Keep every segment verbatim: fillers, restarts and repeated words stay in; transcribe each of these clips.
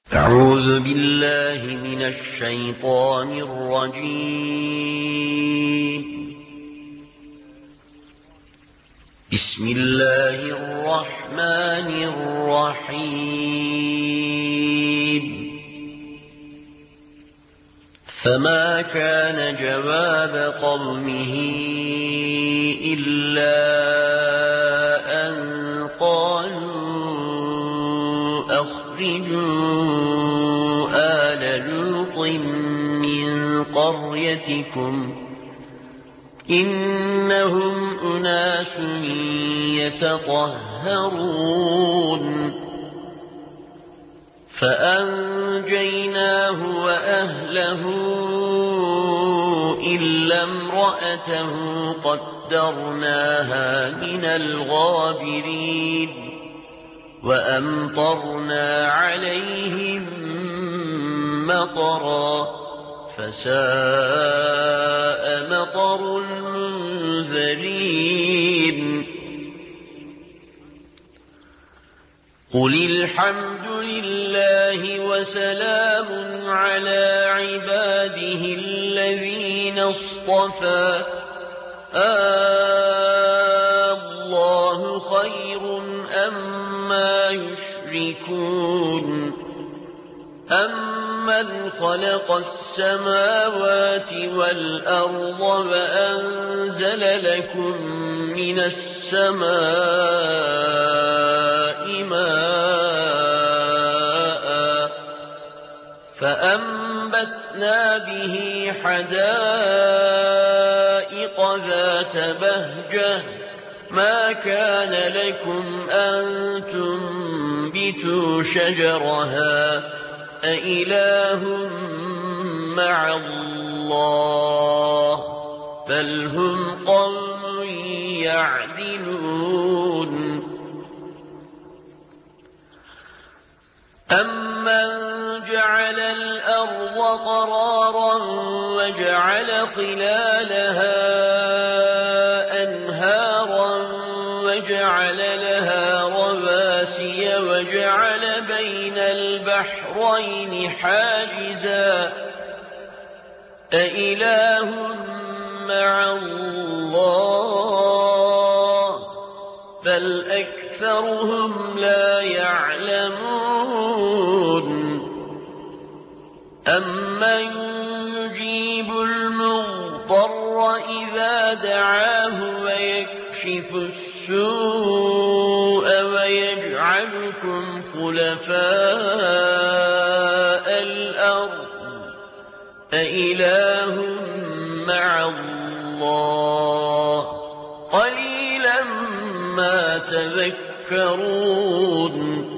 أعوذ بالله من الشيطان الرجيم. بسم الله الرحمن الرحيم. فما كان جواب قومه إلا أن قالوا أخرجوا آل لوط من قريتكم إنهم أناس يتطهرون. فأنجيناه وأهله إلا امرأته قدرناها من الغابرين وأمطرنا عليهم مطرا فساء مطر المنذرين. قل الحمد لله وسلام على عباده الذين اصطفى الله خير أما يشركون. أمن خلق السماوات والأرض وأنزل لكم من السماء ماء فأنبتنا به حدائق ذات بهجة ما كان لكم أن تنبتوا شجرها أإله مع الله بل هم قوم يعدلون. أمن جعل الأرض قرارا وجعل خلالها أنهارا وجعل لها رواسي وجعل بين البحرين حاجزا أإله مع الله بل أكثرهم لا يعلمون. أمن يجيب المضطر إذا دعاه ويكشف السوء ويجعلكم خلفاء الأرض أإله مع الله قليلا ما تذكرون.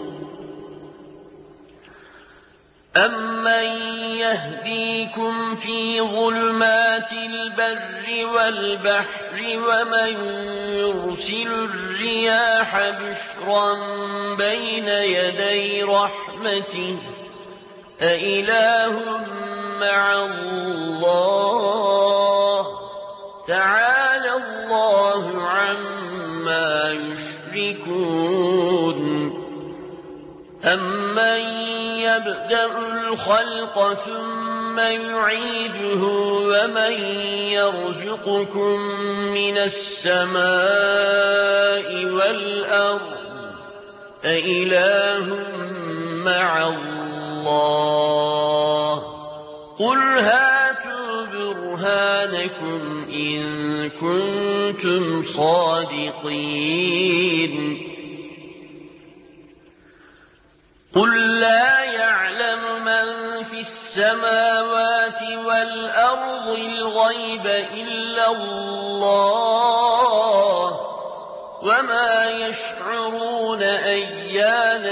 أمن يهديكم في ظلمات البر والبحر ومن يرسل الرياح بشرا بين يدي رحمته أإله مع الله تعالى الله عما يشركون. أمن يبدأ الخلق ثم يعيده ومن يرزقكم من السماء والأرض أإله مع الله قل هاتوا برهانكم إن كنتم صادقين. قل لا يعلم من في السماوات والأرض الغيب إلا الله وما يشعرون أيان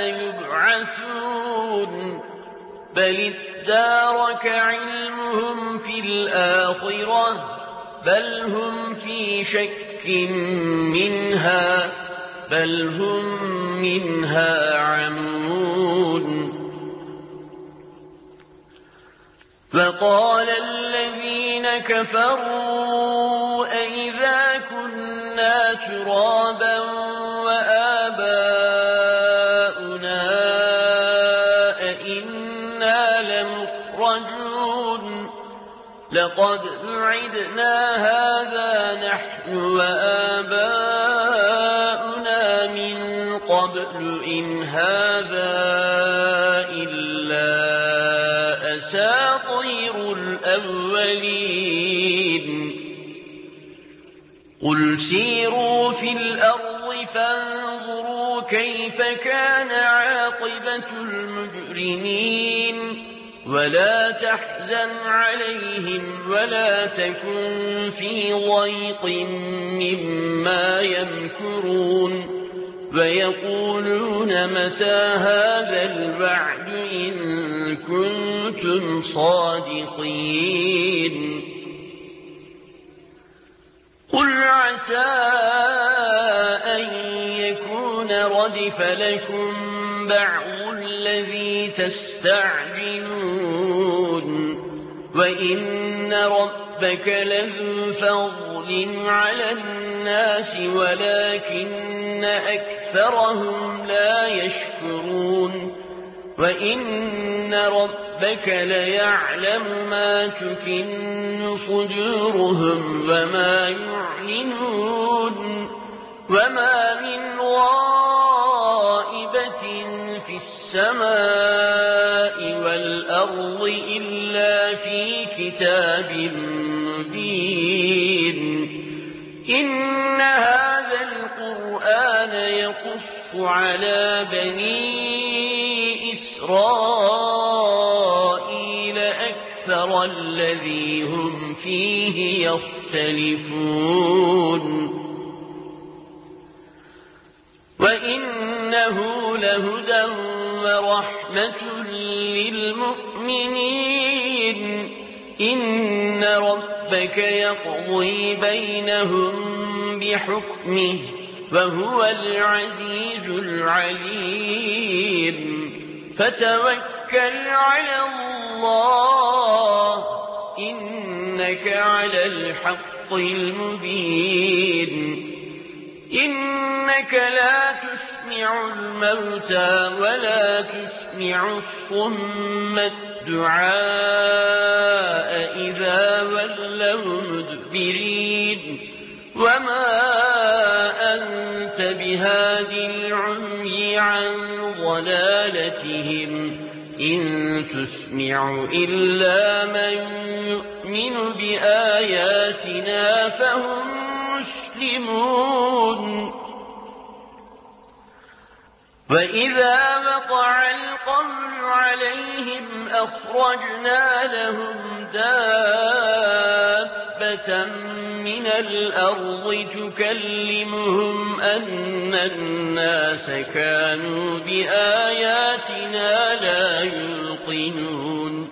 يبعثون بل ادارك علمهم في الآخرة بل هم في شك منها بل هم منها عمون. فقال الذين كفروا أئذا كنا ترابا وآباؤنا أئنا إنا لمخرجون لقد وعدنا هذا نحن وآباؤنا من قبل إن هذا إلا أساطير الأولين قل سيروا في الأرض فانظروا كيف كان عاقبة المجرمين ولا تحزن عليهم ولا تكن في ضيق مما يمكرون ويقولون متى هذا الوعد إن كنتم صادقين قل عسى أن يكون ردف لكم بعض الذي تستعجلون وإن ربك لذو فضل على الناس ولكن أكثرهم لا يشكرون وإن ربك ليعلم ما تكن صدورهم وما يعلنون وما من غائبة في السماء والأرض إلا في كتاب مبين إن هذا القرآن يقص على بني إسرائيل أكثر الذي هم فيه يختلفون وإنه لهدى ورحمة للمؤمنين إن ربك يقضي بينهم بحكمه وهو العزيز العليم فتوكل على الله إنك على الحق المبين إنك لا تسمع الموتى ولا تسمع الصم الدعاء إذا ولوا مدبرين وما أنت بهاد العمي عن ضلالتهم إن تسمع إلا من يؤمن بآياتنا فهم مسلمون وإذا وقع القول عليهم أخرجنا لهم دابة من الأرض تكلمهم أن الناس كانوا بآياتنا لا يوقنون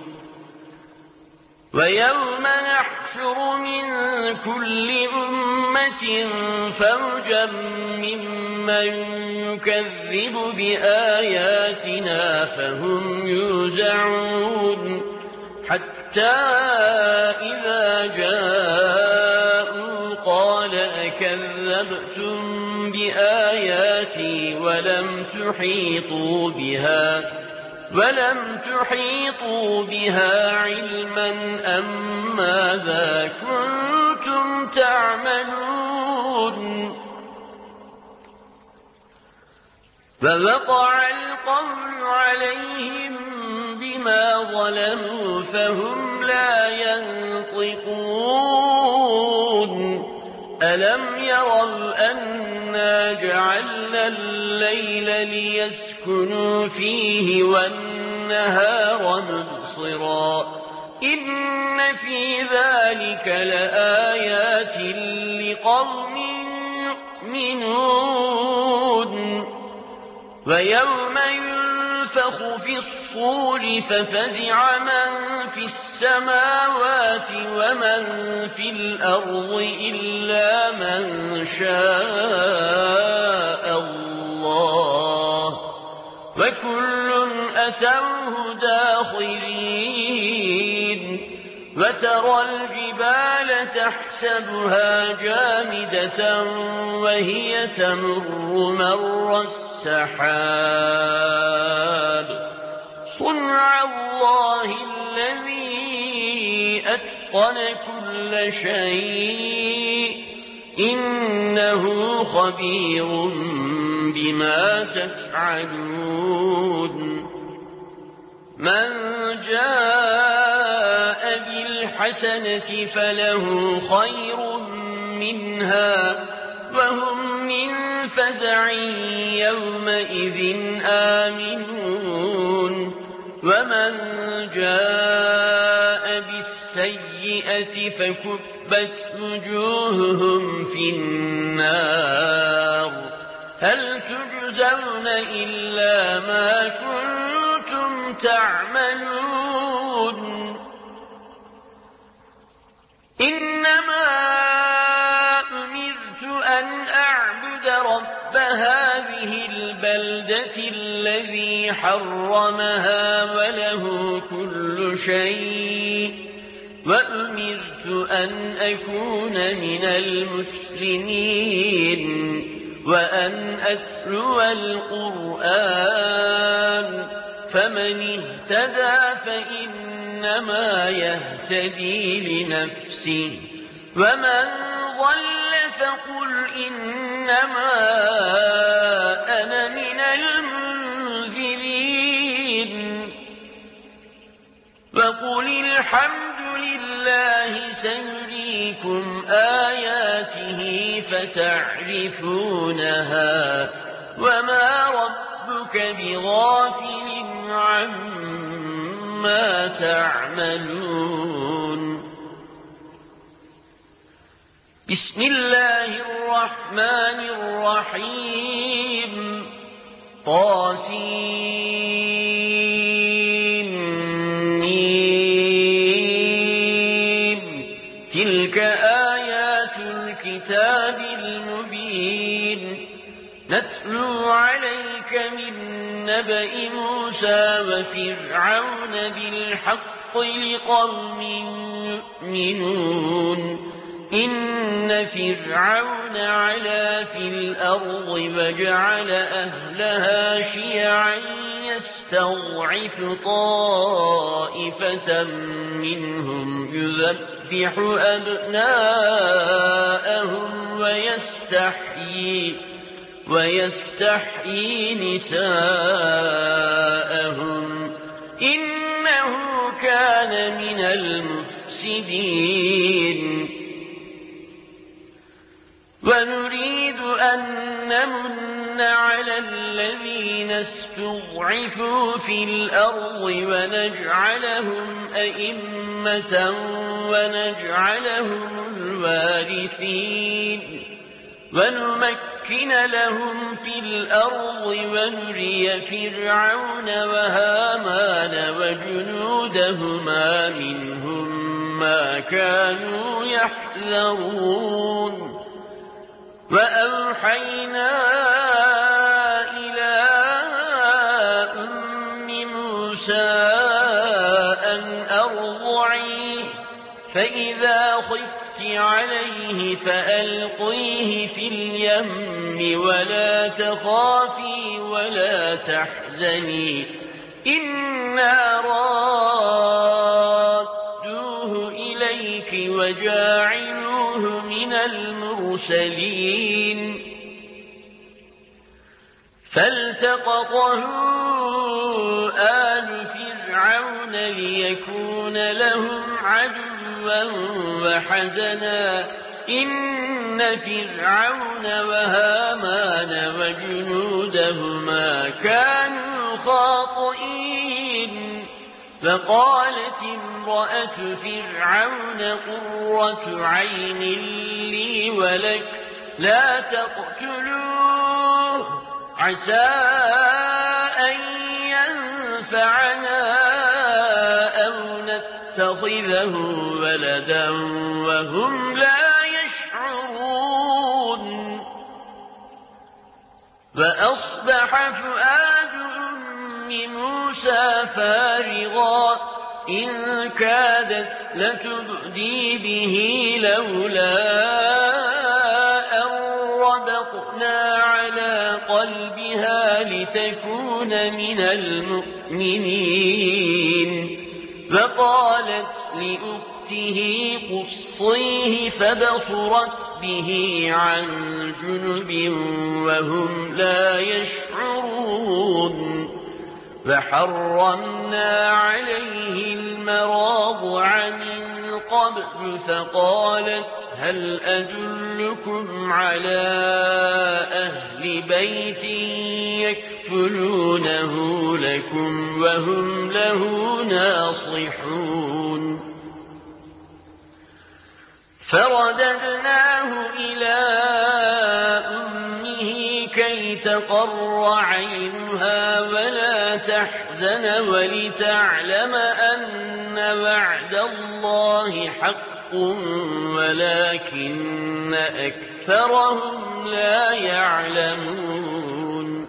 ويوم نحشر من كل أمة فوجا ممن يكذب بآياتنا فهم يوزعون حتى إذا جاءوا قال أكذبتم بآياتي ولم تحيطوا بها ولم تحيطوا بها علما أم ماذا كنتم تعملون فوقع القول عليهم بما ظلموا فهم لا ينطقون ألم يروا أنا جعلنا الليل ليسكنوا فيه والنهار مبصرا إن في ذلك لآيات لقوم يؤمنون ويوم ينفخ في الصور ففزع من في السماوات ومن في الأرض إلا من شاء الله وكل أتوه داخرين وترى الجبال تحسبها جامدة وهي تمر مر السحاب صنع الله الذي أتقن كل شيء إنه خبير بما تفعلون من جاء بالحسنة فله خير منها وهم من فزع يومئذ آمنون ومن جاء بالسيئة فكبت وجوههم في النار هل تجزون إلا ما كنتم تعملون إنما أمرت أن أعبد رب هذه البلدة الذي حرمها وله كل شيء وأمرت أن أكون من المسلمين وأن أتلو القرآن فمن اهتدى فإنما يهتدي لنفسه ومن ضل فقل إنما أنا من المنذرين وقل الحمد لله سيريكم آياته فتعرفونها وما ربك بغافل عما تعملون بسم الله الرحمن الرحيم طاسين تلك آيات الكتاب المبين نتلو عليك من نبأ موسى وفرعون بالحق لقوم يؤمنون إن فرعون علا في الأرض وجعل أهلها شيعا يستضعف طائفة منهم يذبح أبناءهم ويستحيي ويستحيي نساءهم إنه كان من المفسدين ونريد أن نمن على الذين استضعفوا في الأرض ونجعلهم أئمة ونجعلهم الوارثين ونمكن لهم في الأرض ونري فرعون وهامان وجنودهما منهم ما كانوا يحذرون وأوحينا إلى أم موسى أن أرضعيه فإذا خفت عليه فألقيه في اليم ولا تخافي ولا تحزني إنا رادوه إليك وجاعلوه من المرسلين فالتقطه آل فرعون ليكون لهم عدوا وحزنا إن فرعون وهامان وجنودهما كانوا خاطئين فقالت امرأة فرعون قرة عين لي ولك لا تقتلوه عسى أن ينفعنا أو نتخذه ولدا وهم لا يشعرون فأصبح فؤاد أم موسى فارغا إن كادت لتبدي به لولا أن ربطنا على قلبها فيها لتكون من المؤمنين. فقالت لأخته قصيه فبصرت به عن جنب وهم لا يشعرون. فحرمنا عليه المراضع من قبل فقالت هل أدلكم على أهل بيت يكفلونه لكم وهم له ناصحون. فرددناه إلى أمه كي تقر عينها ولا تحزن ولتعلم أن وعد الله حق ولكن أكثرهم لا يعلمون.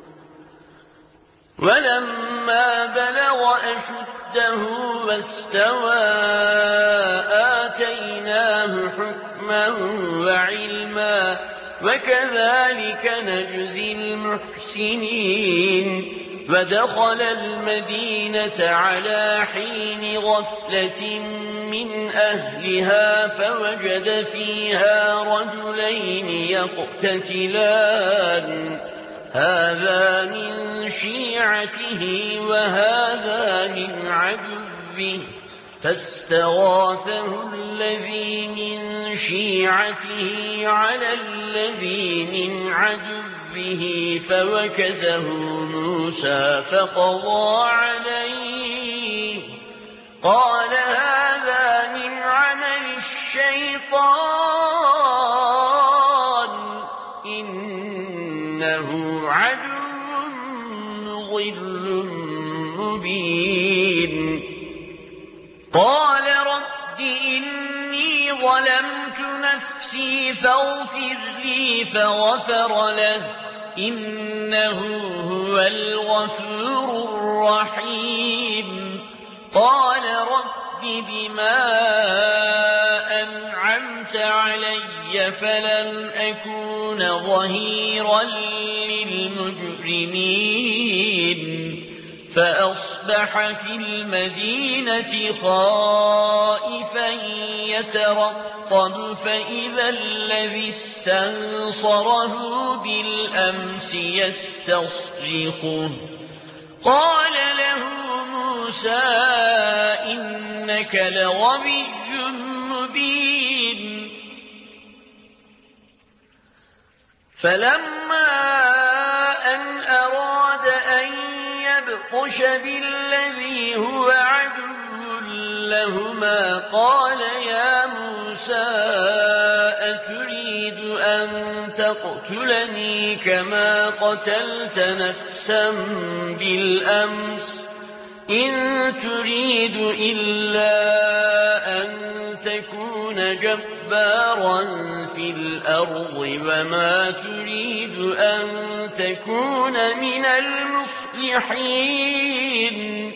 ولما بلغ أشده واستوى آتيناه حكما وعلما وكذلك نجزي المحسنين. ودخل المدينة على حين غفلة من أهلها فوجد فيها رجلين يقتتلان هذا من شيعته وهذا من عدوه فاستغاثه الذي من شيعته على الذي من عدوه فوكزه موسى فقضى عليه قال هذا من عمل الشيطان إنه عدو مضل مبين. قال رب إني ظلمت نفسي فاغفر لي فغفر له إنه هو الغفور الرحيم. قال رب بما أنعمت علي فلن أكون ظهيرا للمجرمين. فأصبح في المدينة خائفا يترقب فإذا الذي استنصره بالأمس يستصرخه. قال له موسى إنك لغوي مبين. فلما أن أراد أن يبطش بالذي هو عدو لهما قال يا موسى أتريد أن تقتلني كما قتلت نفسا بالأمس إن تريد إلا أن تكون جبارا في الأرض وما تريد أن تكون من المصلحين.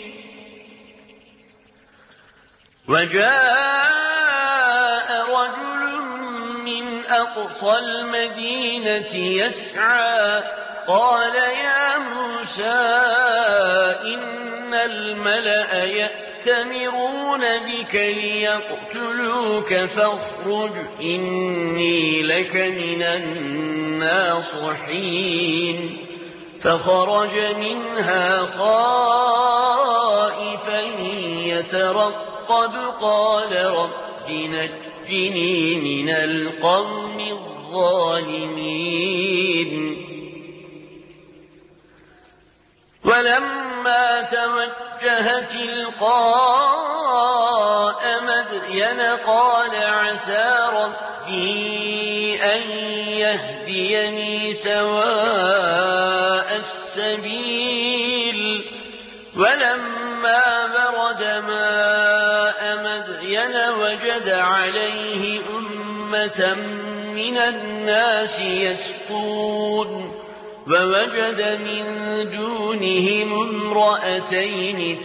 وجاء رجل من أقصى المدينة يسعى قال يا موسى إن الملأ يأتمرون بك ليقتلوك فاخرج إني لك من الناصحين. فخرج منها خائفا يترقب قال رب نجني من القوم الظالمين. ولما توجه تلقاء مدين قال عسى ربي أن يهديني سواء السبيل. ولما برد ماء مدين وجد عليه أمة من الناس يسقون ووجد من دونهم امرأتين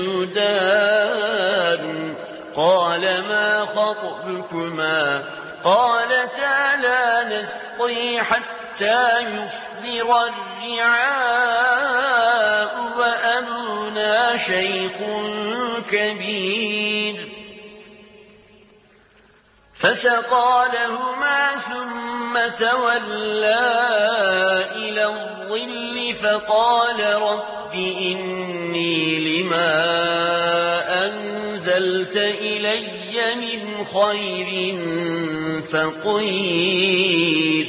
تذودان قال ما خطبكما قالتا لا نسقي حتى يصدر تستكبر الرعاء وأبونا شيخ كبير. فسقى لهما ثم تولى إلى الظل فقال رب إني لما أنزلت إلي من خير فقير.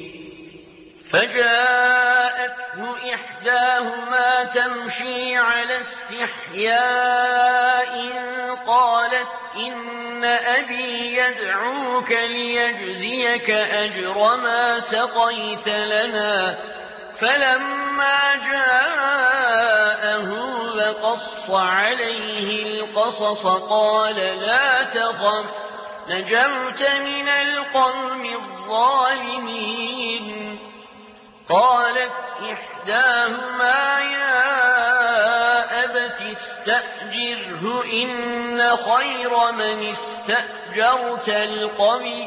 فجاءته إحداهما تمشي على استحياء قالت إن أبي يدعوك ليجزيك أجر ما سقيت لنا. فلما جاءه وقص عليه القصص قال لا تخف نجوت من القوم الظالمين. قالت إحداهما يا أبت استأجره إن خير من استأجرت القوي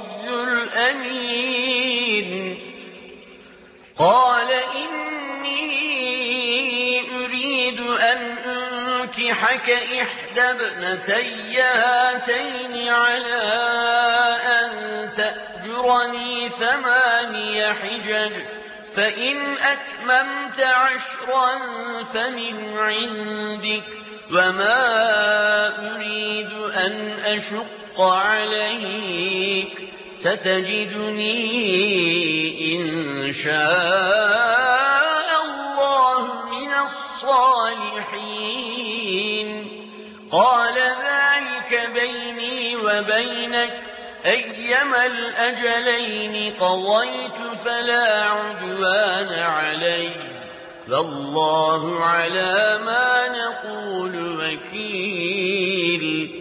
الأمين. قال إني أريد أن أنكحك إحدى ابنتي هاتين على أن تأجرني ثماني حجج فإن أتممت عشرا فمن عندك وما أريد أن أشق عليك ستجدني إن شاء الله من الصالحين. قال ذلك بيني وبينك أيما الأجلين قضيت فلا عدوان علي والله على ما نقول وكيل.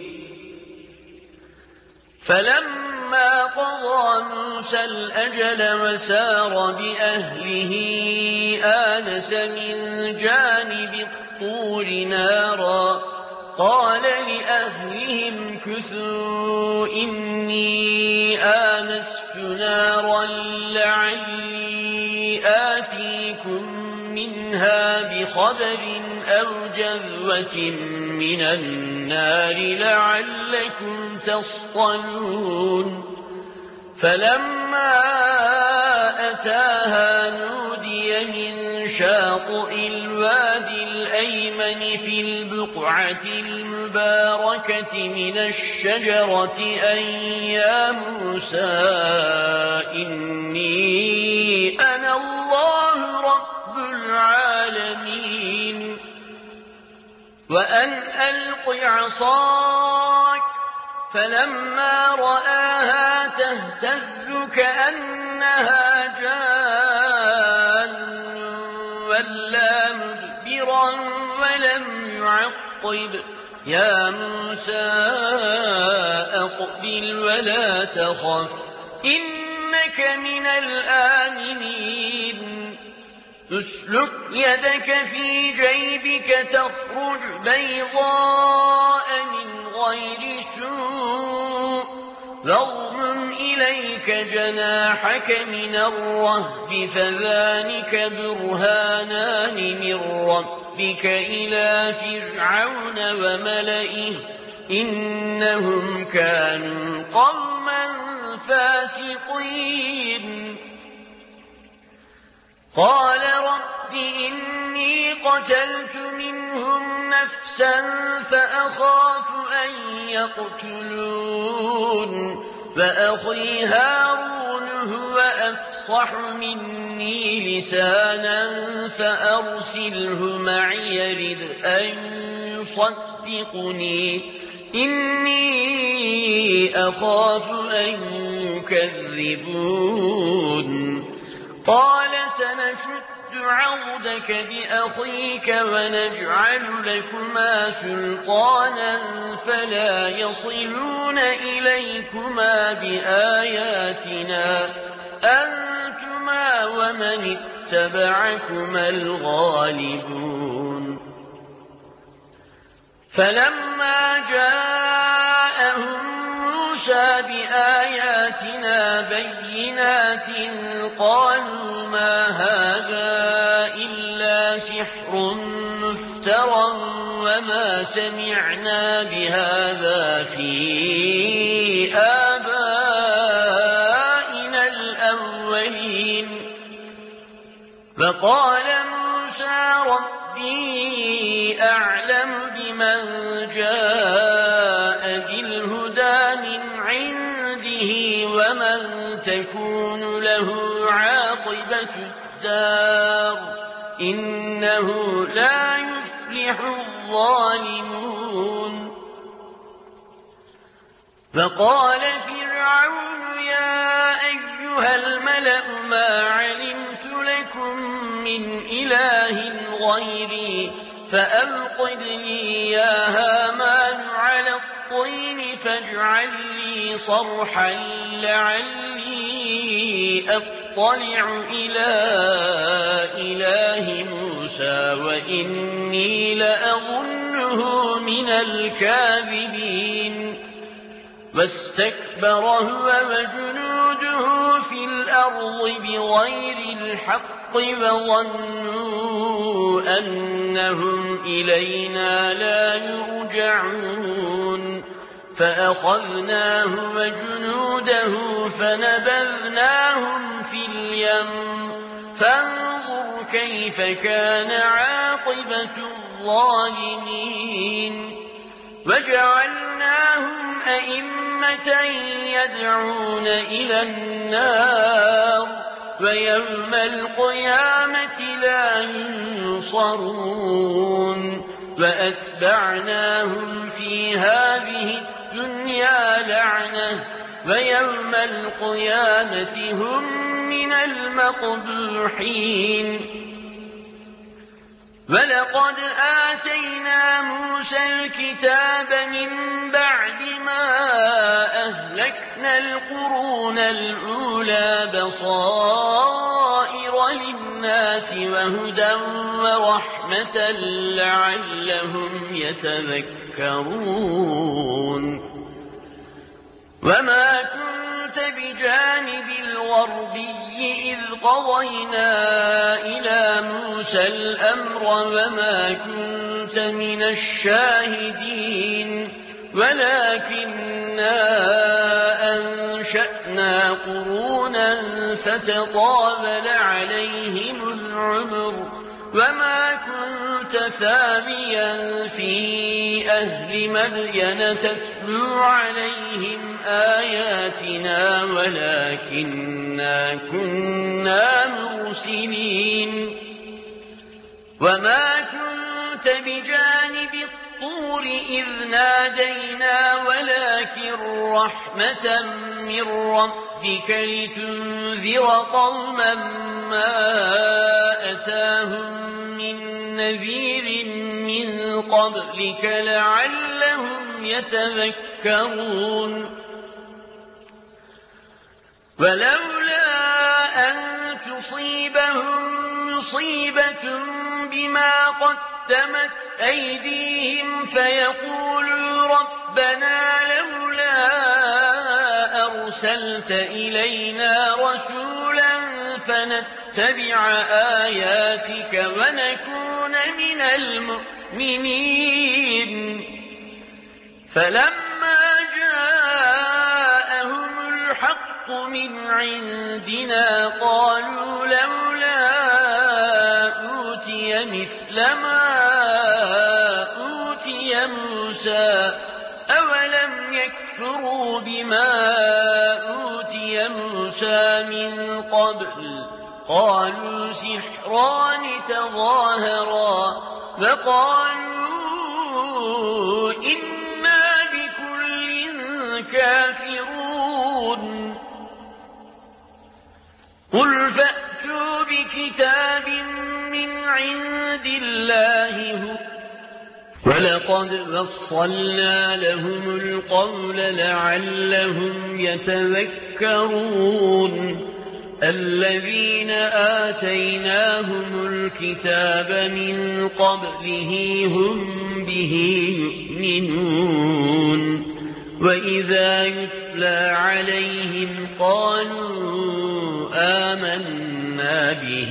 فلما قضى موسى الأجل وسار بأهله آنس من جانب الطور نارا قال لأهلهم كثوا إني آنست نارا لعلي آتيكم منها بخبر أو جذوة من النار لعلكم تصطلون. فلما أتاها نودي من شاطئ الوادي الأيمن في البقعة المباركة من الشجرة أن يا موسى إني أنا الله رب العالمين وأن ألق عصاك. فلما رآها تهتز كأنها جان ولا مدبرا ولم يعقب يا موسى أقبل ولا تخف إنك من الآمنين. اسلك يدك في جيبك تخرج بيضاء من غير سوء واضمم إليك جناحك من الرهب فذلك برهانان من ربك إلى فرعون وملئه إنهم كانوا قوما فاسقين. قال رب إني قتلت منهم نفسا فأخاف أن يقتلون وأخي هارون هو أفصح مني لسانا فأرسله معي يرد أن يصدقني إني أخاف أن يكذبون. قال سنشد عضدك بأخيك ونجعل لكما سلطانا فلا يصلون إليكما بآياتنا أنتما ومن اتبعكما الغالبون. فلما جاءهم موسى بآياتنا آياتنا بينات قالوا ما هذا إلا سحر مفترى وما سمعنا بهذا في آبائنا الأولين فقال موسى ربي أعلم بمن جاء بالهدى من عنده ومن تكون له عاقبة الدار إنه لا يفلح الظالمون فقال فرعون يا أيها الملأ ما علمت لكم من إله غيري فأوقد لي يا هامان على الطين فاجعل لي صرحا لعلي أطلع إلى إله موسى وإني لأظنه من الكاذبين واستكبر هو وجنوده في الأرض بغير الحق وظنوا أنهم إلينا لا يرجعون فأخذناه وجنوده فنبذناهم في اليم فانظر كيف كان عاقبة الظالمين وجعلناهم أئمة يدعون إلى النار ويوم القيامة لا ينصرون وأتبعناهم في هذه الدنيا لعنة ويوم القيامة هم من المقبوحين ولقد آتينا موسى الكتاب من بعد ما أهلكنا القرون الأولى بصائر للناس وهدى ورحمة لعلهم يتذكرون وما كنت بجانب الغربي إذ قضينا إلى موسى الأمر وما كنت من الشاهدين ولكننا أنشأنا قرونا فتطاول عليهم العمر وما كنت ثابيا في أهل مدين تتلو عليهم آياتنا ولكننا كنا مرسلين وما كنت بجانب الطور إذ نادينا ولكن رحمة من ربك لتنذر قوما ما أتاهم من نذير من قبلك لعلهم يتذكرون ولولا أن تصيبهم مصيبة بما قدمت أيديهم فيقولوا ربنا لولا أرسلت إلينا رسولا فنتبع آياتك ونكون من المؤمنين فلما جاءهم الحق من عندنا قالوا لولا أوتي مثل ما أوتي موسى أولم يكفروا بما أوتي موسى من قبل قالوا سحران تظاهرا وقالوا إنا بكل كافرون قل فأتوا بكتاب من عند الله هو ولقد وصلنا لهم القول لعلهم يتذكرون الذين آتيناهم الكتاب من قبله هم به يؤمنون وإذا يتلى عليهم قالوا آمنا به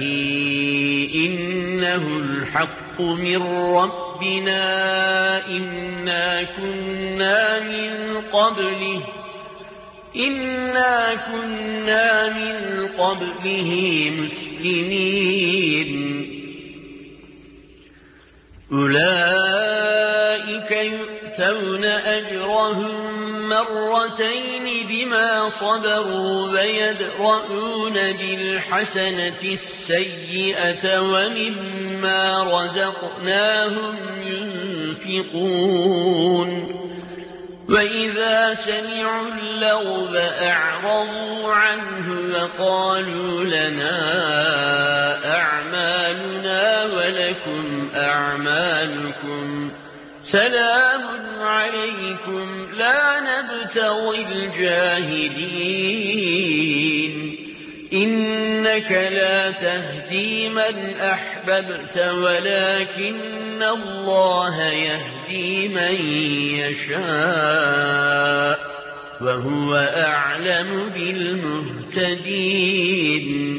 إنه الحق من ربنا إنا كنا من قبله إنا كنا من قبله مسلمين أولئك يؤتون أجرهم مرتين بما صبروا ويدرؤون بالحسنة السيئة ومما رزقناهم ينفقون وإذا سمعوا اللغو أعرضوا عنه وقالوا لنا أعمالنا ولكم أعمالكم سلام عليكم لا نبتغي الجاهلين إنك لا تهدي من أحببت ولكن الله يهدي من يشاء وهو أعلم بالمهتدين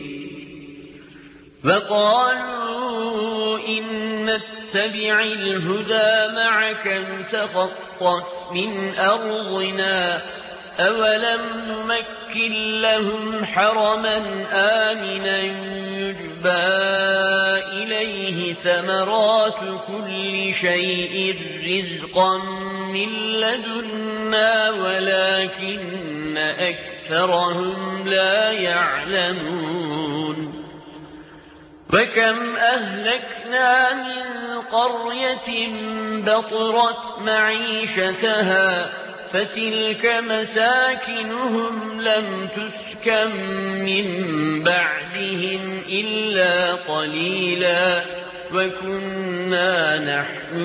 وقالوا إن نتبع الهدى معك نتخطف من أرضنا أولم نمكن لهم حرما آمنا يجبى إليه ثمرات كل شيء رزقا من لدنا ولكن أكثرهم لا يعلمون وكم أهلكنا من قرية بطرت معيشتها فتلك مساكنهم لم تسكن من بعدهم إلا قليلا وكنا نحن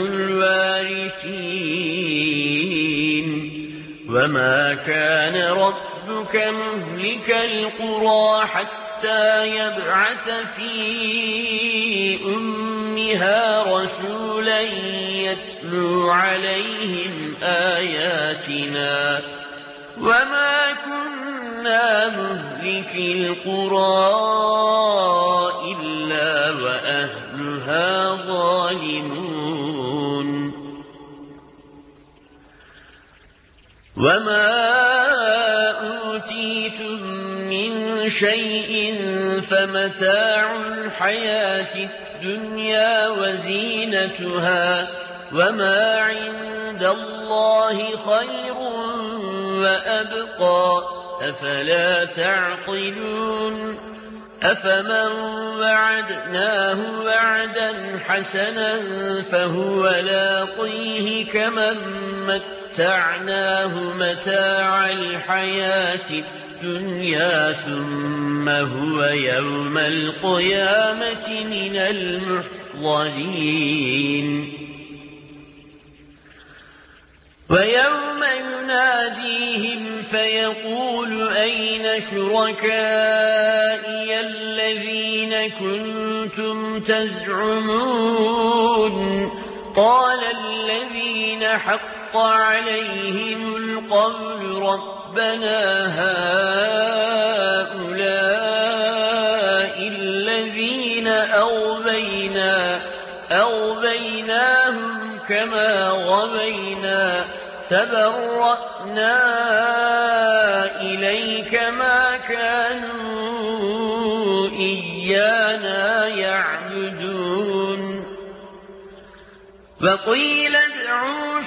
الوارثين وما كان ربك مهلك القرى حتى يبعث في أمها رسولا يتلو عليهم آياتنا وما كنا مهلك القرى إلا وأهلها ظالمون وما أوتيتم من شيء فمتاع الحياة الدنيا وزينتها وما عند الله خير وأبقى أفلا تعقلون أفمن وعدناه وعدا حسنا فهو لاقيه كمن متعناه متاع الحياة الدنيا ثم هو يوم القيامة من المحضرين ويوم يناديهم فيقول أين شركائي الذين كنتم تزعمون قال الذين حق عليهم القول ربنا هؤلاء الذين أغوينا أغويناهم كما غوينا تبرأنا إليك ما كانوا إيانا يعبدون وقيل ادعوا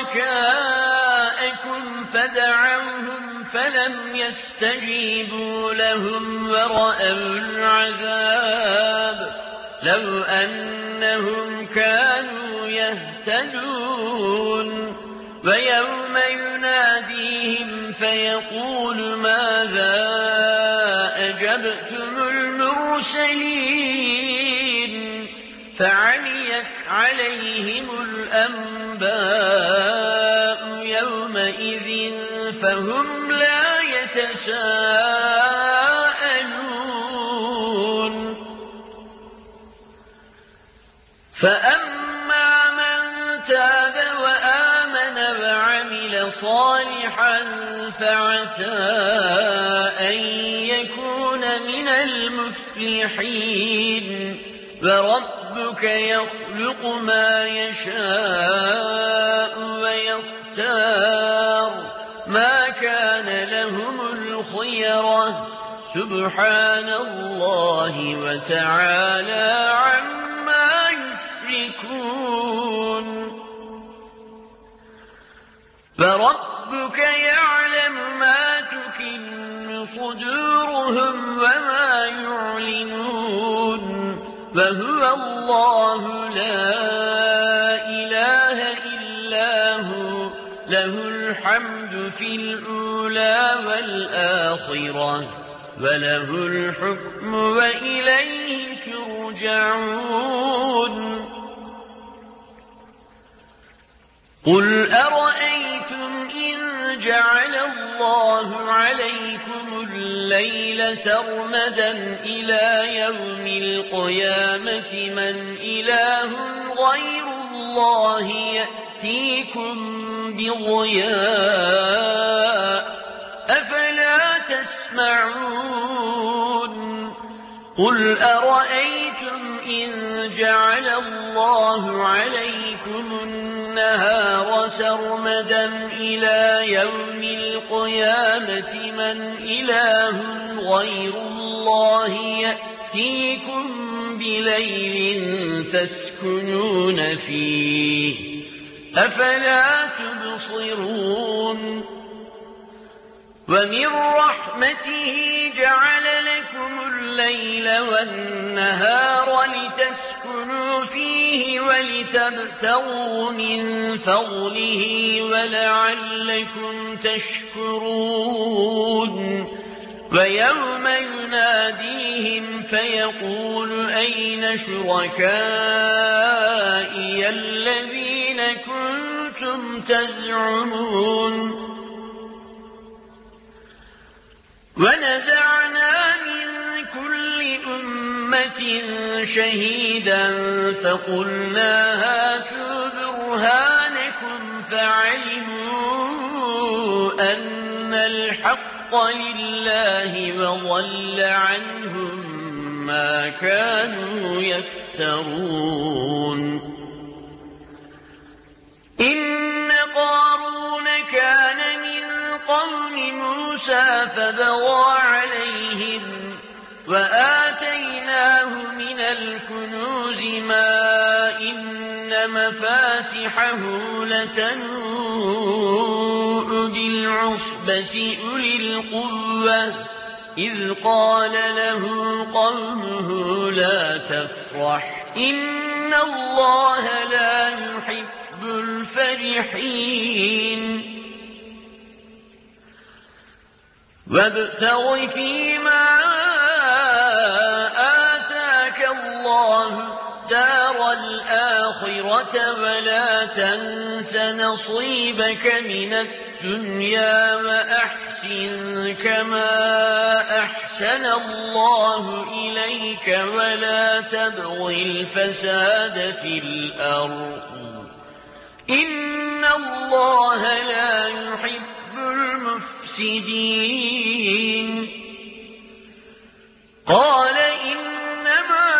شركاءكم فدعوهم فلم يستجيبوا لهم ورأوا العذاب لو أنهم كانوا يهتدون ويوم يناديهم فيقول ماذا أجبتم المرسلين فعميت عليهم الأنباء يومئذ فهم لا يتساءلون فأما من تاب وآمن وعمل صالحا فعسى أن يكون من المفلحين وربك يخلق ما يشاء ويختار ما كان لهم الخيرة سبحان الله وتعالى عما يشركون فربك يعلم ما تكن صدورهم وما يعلنون وهو الله لا إله إلا هو له الحمد في الأولى والآخرة وله الحكم وإليه ترجعون قل أرأيتم إن جعل الله عليكم الليل سرمدا إلى يوم القيامة من إله غير الله يأتيكم بضياء أفلا تسمعون قل أرأيتم إن جعل الله عليكم النهار سرمدا إلى يوم القيامة من إله غير الله يأتيكم بليل تسكنون فيه أفلا تبصرون ومن رحمته جعل لكم الليل والنهار لتسكنوا فيه ولتبتغوا من فضله ولعلكم تشكرون ويوم يناديهم فيقول أين شركائي الذين كنتم تزعمون ونزعنا من كل أمة شهيدا فقلنا هاتوا برهانكم فعلموا أن الحق لله وضل عنهم ما كانوا يفترون إن قارون كان من قوم موسى فبغى عليهم وآتيناه من الكنوز ما إن مفاتحه لتنوء بالعصبة أولي القوة إذ قال له قومه لا تفرح إن الله لا يحب الفرحين وابتغ فيما آتاك الله دار الآخرة ولا تنس نصيبك من الدنيا وأحسن كما أحسن الله إليك ولا تبغ الفساد في الأرض إن الله لا يحب المفسدين قال إنما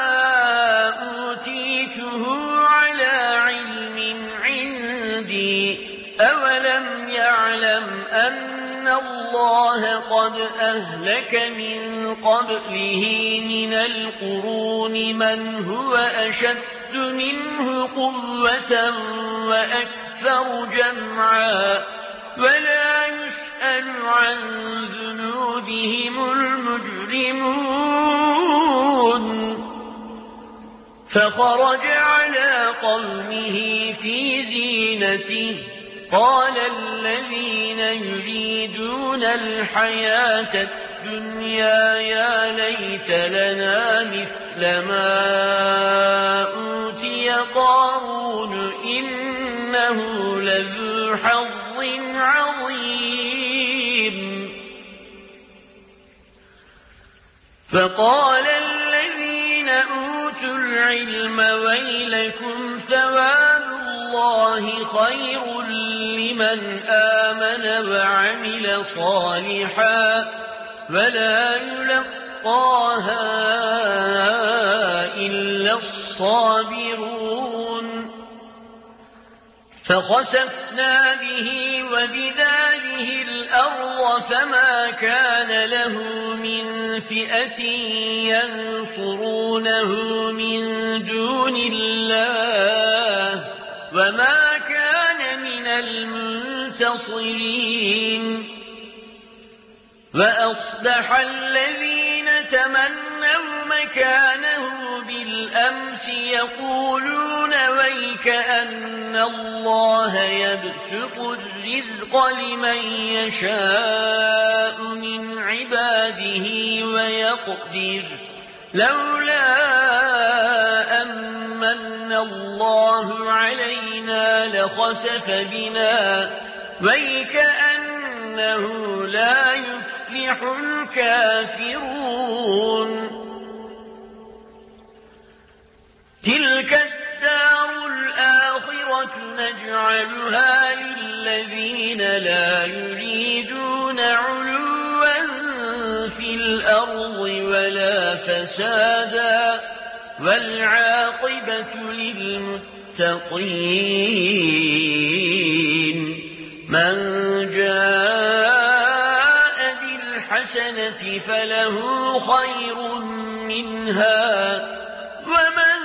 أوتيته على علم عندي أولم يعلم أن الله قد أهلك من قبله من القرون من هو أشد منه قوة وأكثر جمعا ولا يسأل عن ذنوبهم المجرمون فخرج على قومه في زينته قال الذين يريدون الحياة الدنيا يا ليت لنا مثل ما أوتي قارون إنه لذو حظ عظيم فقال الذين أوتوا العلم ويلكم ثواب الله خير لمن آمن وعمل صالحا ولا يلقاها إلا الصابرون فخسفنا به وبداره الأرض فما كان له من فئة ينصرونه من دون الله وما كان من المنتصرين وأصبح الذين تمنوا مكانه بالأمس يقولون ويك أن الله يبسط الرزق لمن يشاء من عباده ويقدر لولا أمن الله علينا لخسف بنا ويك أنه لا يفلح الكافرون تلك الدار الآخرة نجعلها للذين لا يريدون علوا في الأرض ولا فسادا والعاقبة للمتقين من جاء بالحسنة فله خير منها ومن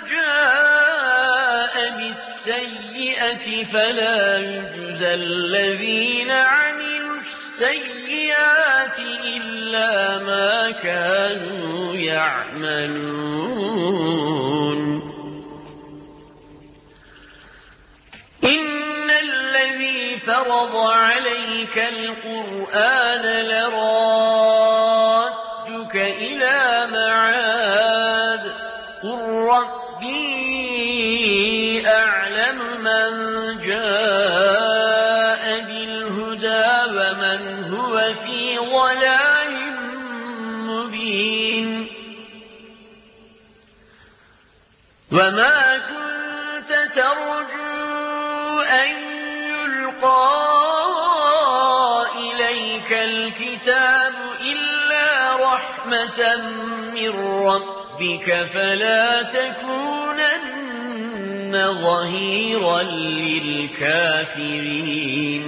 جاء بالسيئة فلا يجزى الذين عملوا السيئات إلا ما كانوا يعملون إن الذي فرض عليك القرآن لرادك إلى معاد قل ربي أعلم من جاء بالهدى ومن هو في ضلال مبين وما كنت ترجو أن يلقى إليك الكتاب إلا رحمة من ربك فلا تكونن ظهيرا للكافرين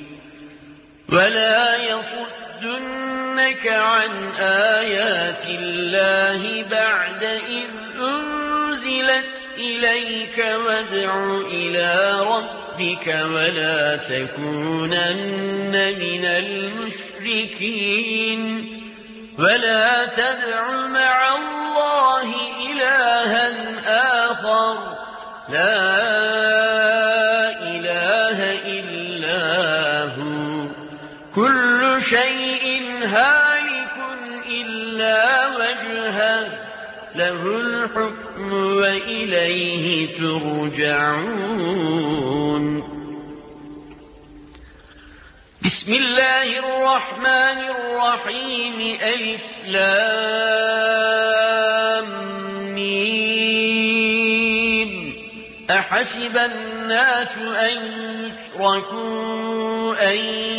ولا يصدنك عن آيات الله بعد إذ أنزلت إليك وادع إلى ربك ولا تكونن من المشركين ولا تدع مع الله إلها آخر لا إله إلا هو كل شيء هالك إلا وجهه له الحكم وإليه ترجعون بسم الله الرحمن الرحيم ألف لام ميم أحسب الناس أن يتركوا أن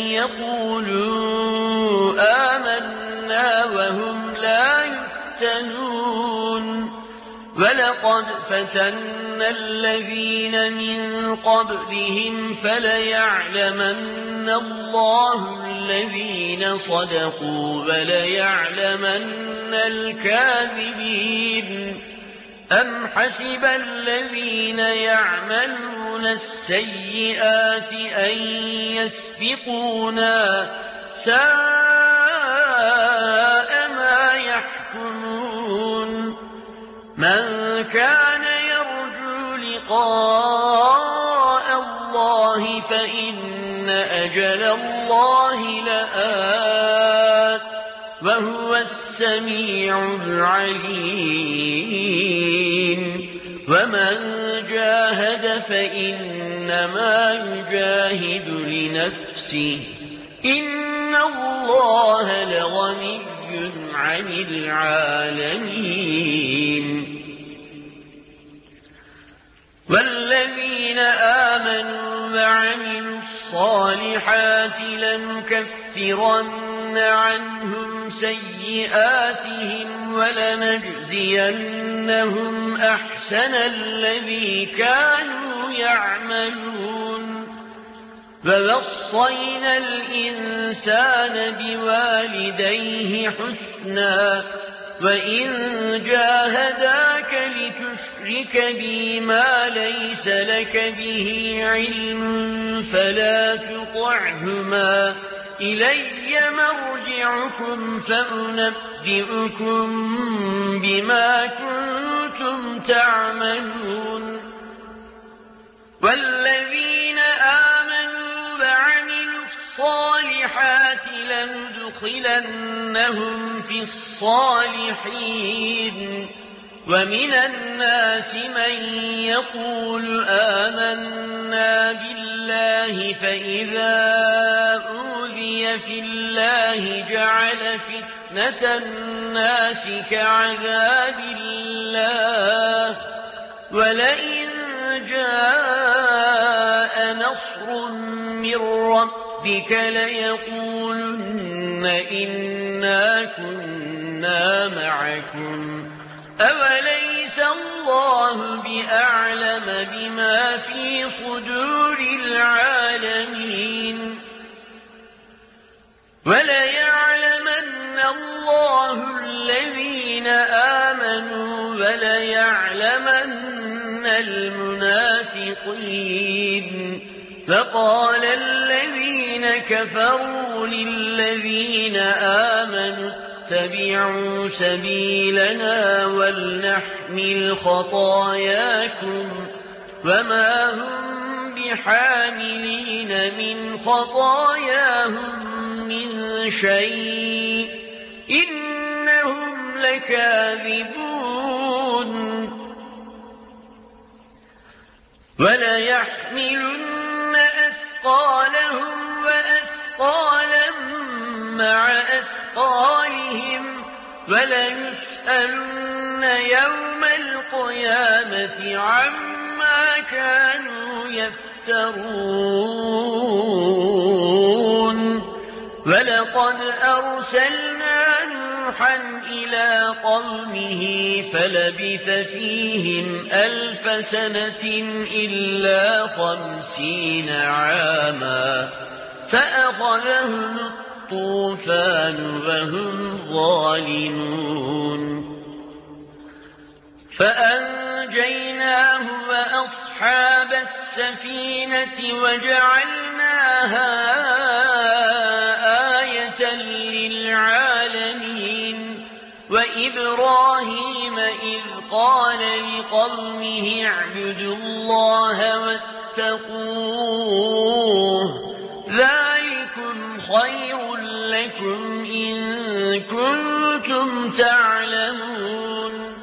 يقولوا آمنا وهم لا يفتنون ولقد فتنا الذين من قبلهم فليعلمن الله الذين صدقوا وليعلمن الكاذبين أم حسب الذين يعملون السيئات أن يسبقونا ساء ما يحكمون من كان يرجو لقاء الله فإن أجل الله لآت وهو السميع العليم ومن جاهد فإنما يجاهد لنفسه إن الله لغني عن العالمين والذين آمنوا وعملوا الصالحات لنكفرن عنهم سيئاتهم ولنجزينهم أحسن الذي كانوا يعملون ووصينا الإنسان بوالديه حسنا وإن جاهداك لتشرك بي ما ليس لك به علم فلا تطعهما إلي مرجعكم فأنبئكم بما كنتم تعملون والذين آمنوا وعملوا الصالحات لندخلنهم في الصالحين ومن الناس من يقول آمنا بالله فإذا أوذي في الله جعل فتنة الناس كعذاب الله ولئن جاء نصر من ربك ليقولن إنا كنا معكم أوليس الله بأعلم بما في صدور العالمين وليعلمن الله الذين آمنوا وليعلمن المنافقين فقال الذين كفروا للذين آمنوا اتبعوا سبيلنا ولنحمل خطاياكم وما هم بحاملين من خطاياهم من شيء إنهم لكاذبون وليحملن أثقالهم وأثقالا مع أثقالهم وليسألن يوم القيامة عما كانوا يفترون ولقد أرسلنا نوحا إلى قومه فلبث فيهم ألف سنة إلا خمسين عاما فأخذهم الطوفان وهم ظالمون فأنجيناه وأصحاب السفينة وجعلناها آية للعالمين وإبراهيم إذ قال لقومه اعبدوا الله واتقوه ذلكم خير لكم إن كنتم تعلمون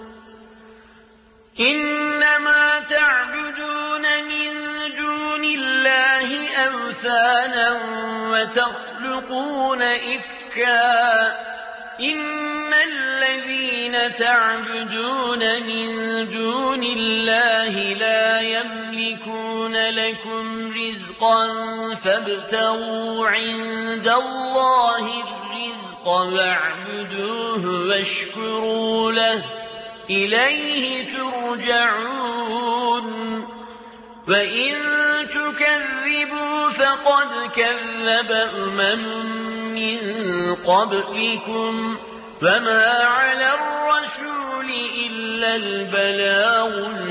إنما تعبدون من دون الله أوثانا وتخلقون إفكا إن الذين تعبدون من دون الله لا يملكون لكم رزقا فابتغوا عند الله الرزق واعبدوه واشكروا له إليه ترجعون وإن تكذبوا فقد كذب أمم من قبلكم وما على الرسول إلا البلاغ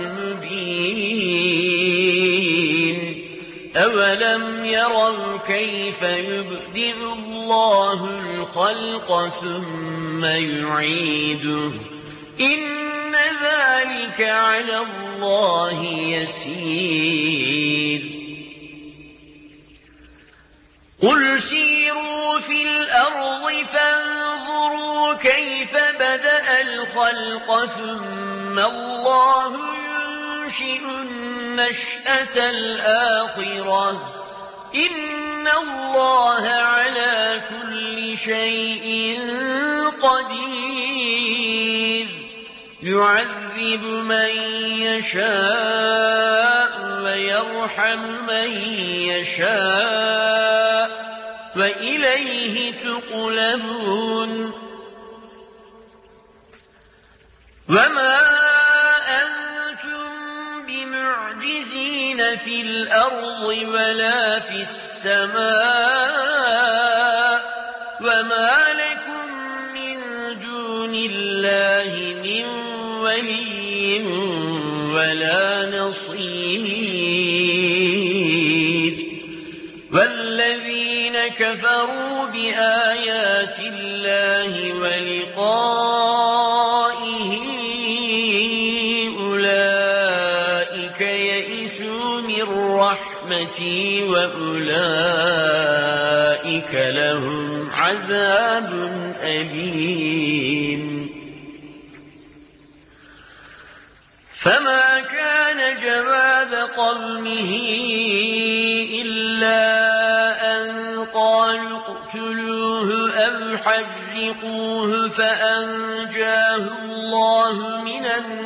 المبين أولم يروا كيف يبدئ الله الخلق ثم يعيده إن ذلك على الله يسير قل سيروا في الأرض فانظروا كيف بدأ الخلق ثم الله ينشئ النشأة الآخرة إن الله على كل شيء قدير يعذب من يشاء ويرحم من يشاء وإليه تقلبون وما أنتم بمعجزين في الأرض ولا في السماء وما لكم من دون الله من ولي ولا نصير والذين كفروا بآيات الله ولقائه أولئك يئسوا من رحمتي وأولئك لهم عذاب أليم فما كان جواب قومه إلا أن قالوا اقتلوه أو حرقوه فأنجاه الله من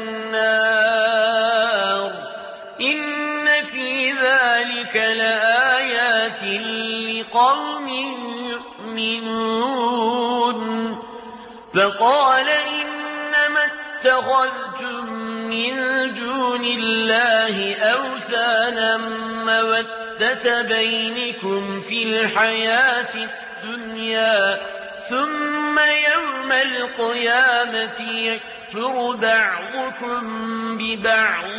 النار إن في ذلك لآيات لقوم يؤمنون فقال إنما اتخذتم من دون الله أوثانا مودة بينكم في الحياة الدنيا ثم يوم القيامة يكفر بعضكم ببعض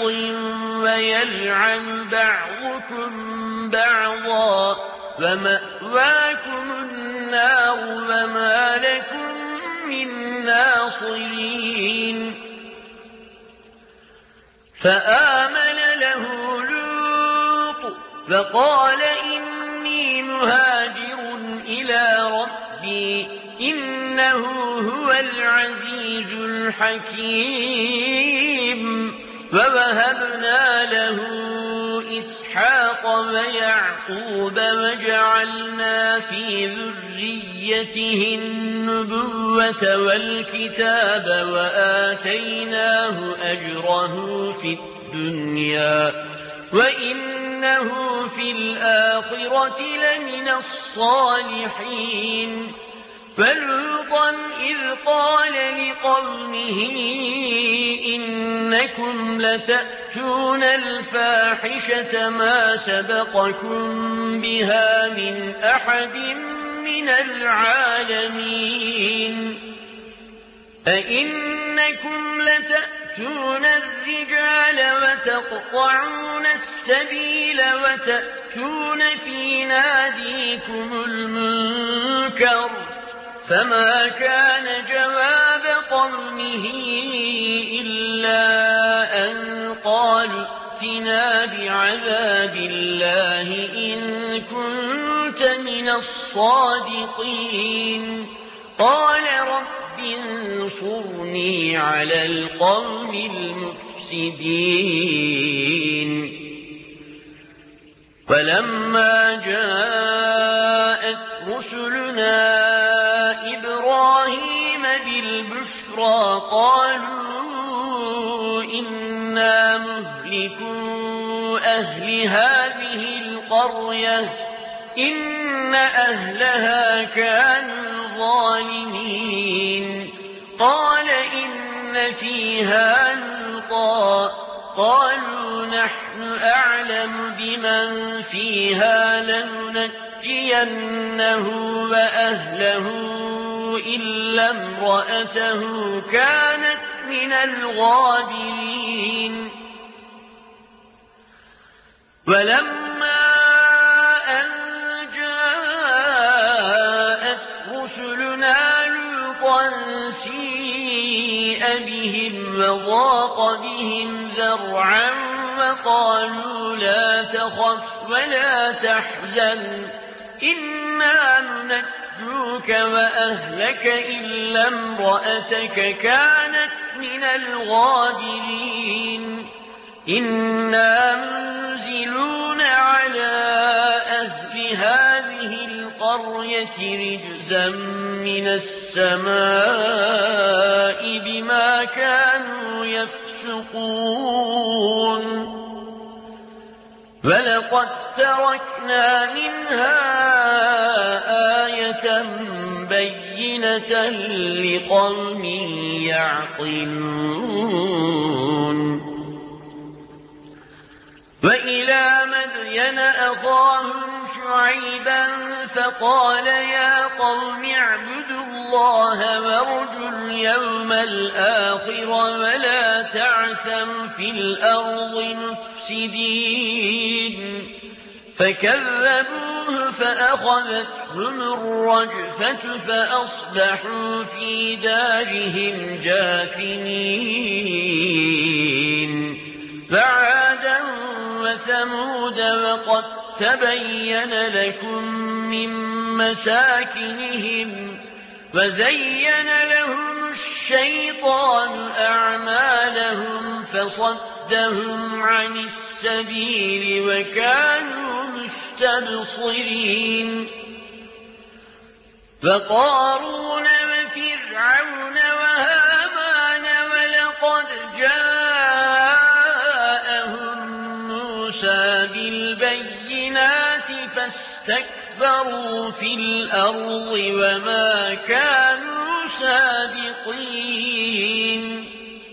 ويلعن بعضكم بعضا ومأواكم النار وما لكم من ناصرين فآمن له لوط فقال إني مهاجر إلى ربي إنه هو العزيز الحكيم ووهبنا له إسحاق ويعقوب وجعلنا في ذريته النبوة والكتاب وآتيناه أجره في الدنيا وإنه في الآخرة لمن الصالحين فلوطا إذ قال لقومه إنكم لتأتون الفاحشة ما سبقكم بها من أحد من العالمين أئنكم لتأتون الرجال وتقطعون السبيل وتأتون في ناديكم المنكر فما كان جواب قومه إلا أن قالوا ائتنا بعذاب الله إن كنت من الصادقين قال رب انصرني على القوم المفسدين ولما جاءت رسلنا إبراهيم بالبشرى قالوا إنا مهلكو أهل هذه القرية إن أهلها كانوا ظالمين قال إن فيها لوطا قالوا نحن أعلم بمن فيها لننجينه وأهله إلا امرأته كانت من الغابرين ولما أن جاءت رسلنا لوطا سيء بهم وضاق بهم ذرعا وقالوا لا تخف ولا تحزن إنا ننجوك وأهلك إلا امرأتك كانت من الغابرين إنا منزلون على أهل هذه هذه القرية رجزا من السماء بما كانوا يفسقون ولقد تركنا منها آية بينة لقوم يعقلون وإلى مدين أخاهم شعيبا فقال يا قوم اعبدوا الله وارجوا اليوم الآخر ولا تعثوا في الأرض مفسدين فكذبوه فأخذتهم الرجفة فأصبحوا في دارهم جاثمين فعادا وثمود وقد تبين لكم من مساكنهم وزين لهم الشيطان أعمالهم فصدهم عن السبيل وكانوا مستبصرين وقارون وفرعون وهامان ولقد جاءهم موسى بالبينات فاستكبروا في الأرض وما كانوا سابقين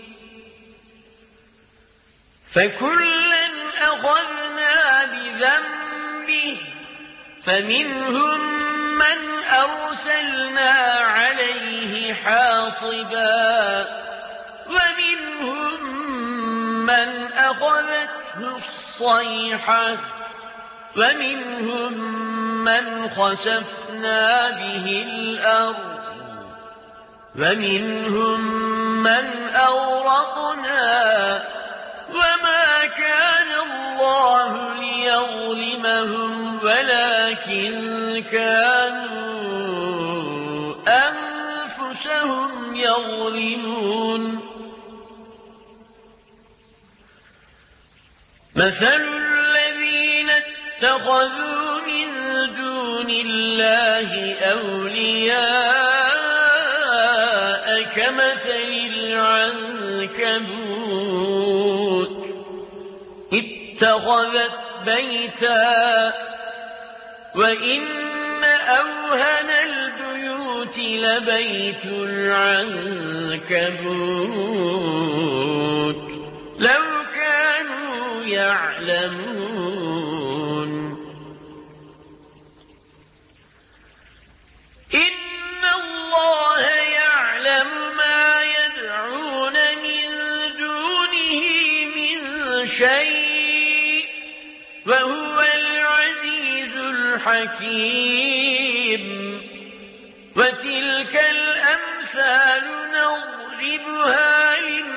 فكلا أخذنا بذنبه فمنهم من أرسلنا عليه حاصبا ومنهم من أخذته الصيحة ومنهم من خسفنا به الأرض ومنهم من أغرقنا وما كان الله ليظلمهم ولكن كانوا أنفسهم يظلمون مثل الذين اتخذوا من دون الله أولياء كمثل العنكبوت اتخذت بيتا وإن أوهن البيوت لبيت العنكبوت لو كانوا يعلمون إن الله يعلم ما يدعون من دونه من شيء وهو العزيز الحكيم وتلك الأمثال نضربها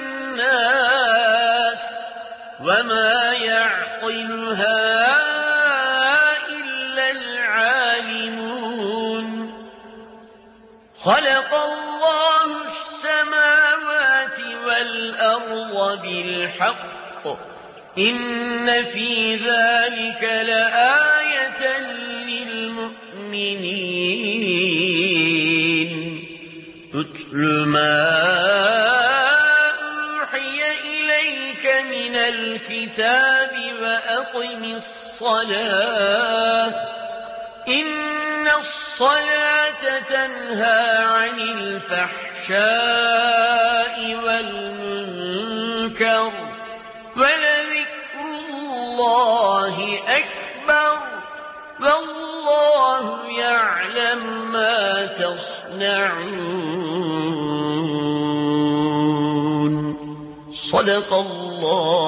للناس وما يعقلها إلا العالمون خلق الله السماوات والأرض بالحق إن في ذلك لآية للمؤمنين اتل ما أوحي إليك من الكتاب وأقم الصلاة إن الصلاة تنهى عن الفحشاء والمنكر ولذكر الله أكبر والله يعلم ما تصنعون صدق الله